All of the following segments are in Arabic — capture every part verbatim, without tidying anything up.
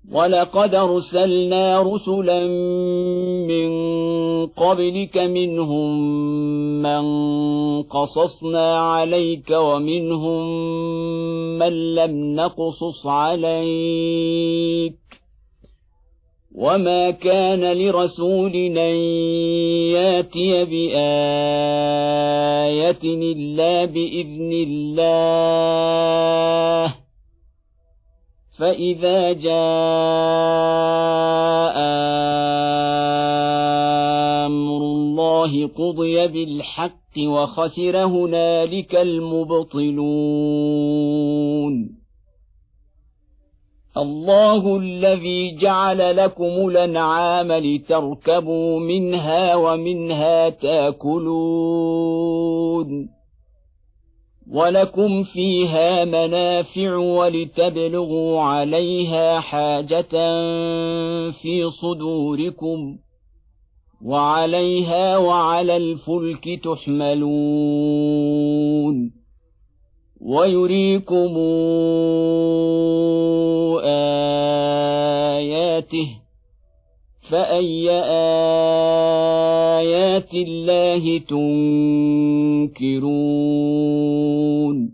ولقد أرسلنا رسلا من قبلك منهم من قصصنا عليك ومنهم من لم نقصص عليك وما كان لرسول أن ياتي بآية إلا بإذن الله فإذا جاء أمر الله قضي بالحق وخسر هنالك المبطلون الله الذي جعل لكم الأنعام لتركبوا منها ومنها تأكلون ولكم فيها منافع ولتبلغوا عليها حاجة في صدوركم وعليها وعلى الفلك تحملون ويريكم آياته فأي آيات الله تنكرون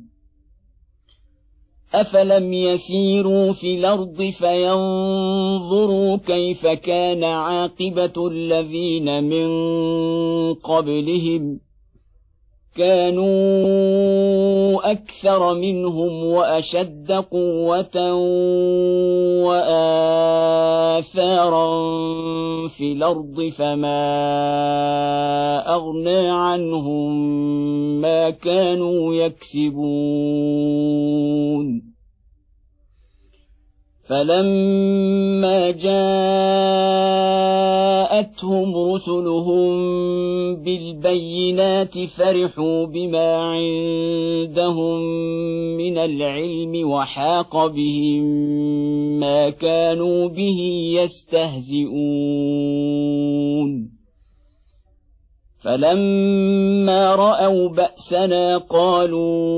أفلم يسيروا في الأرض فينظروا كيف كان عاقبة الذين من قبلهم كانوا أكثر منهم وأشد قوة وآثارا في الأرض فما أغنى عنهم ما كانوا يكسبون فلما جاءتهم رسلهم بالبينات فرحوا بما عندهم من العلم وحاق بهم ما كانوا به يستهزئون فلما رأوا بأسنا قالوا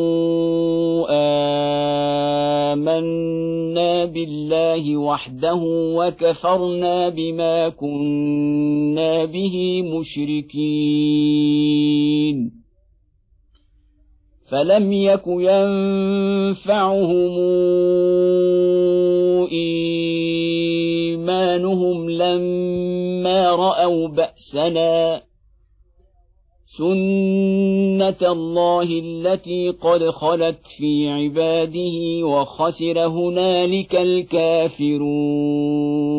آمنا بالله وحده وكفرنا بما كنا به مشركين فلم يك ينفعهم إيمانهم لما رأوا بأسنا سنة الله التي قد خلت في عباده وخسر هنالك الكافرون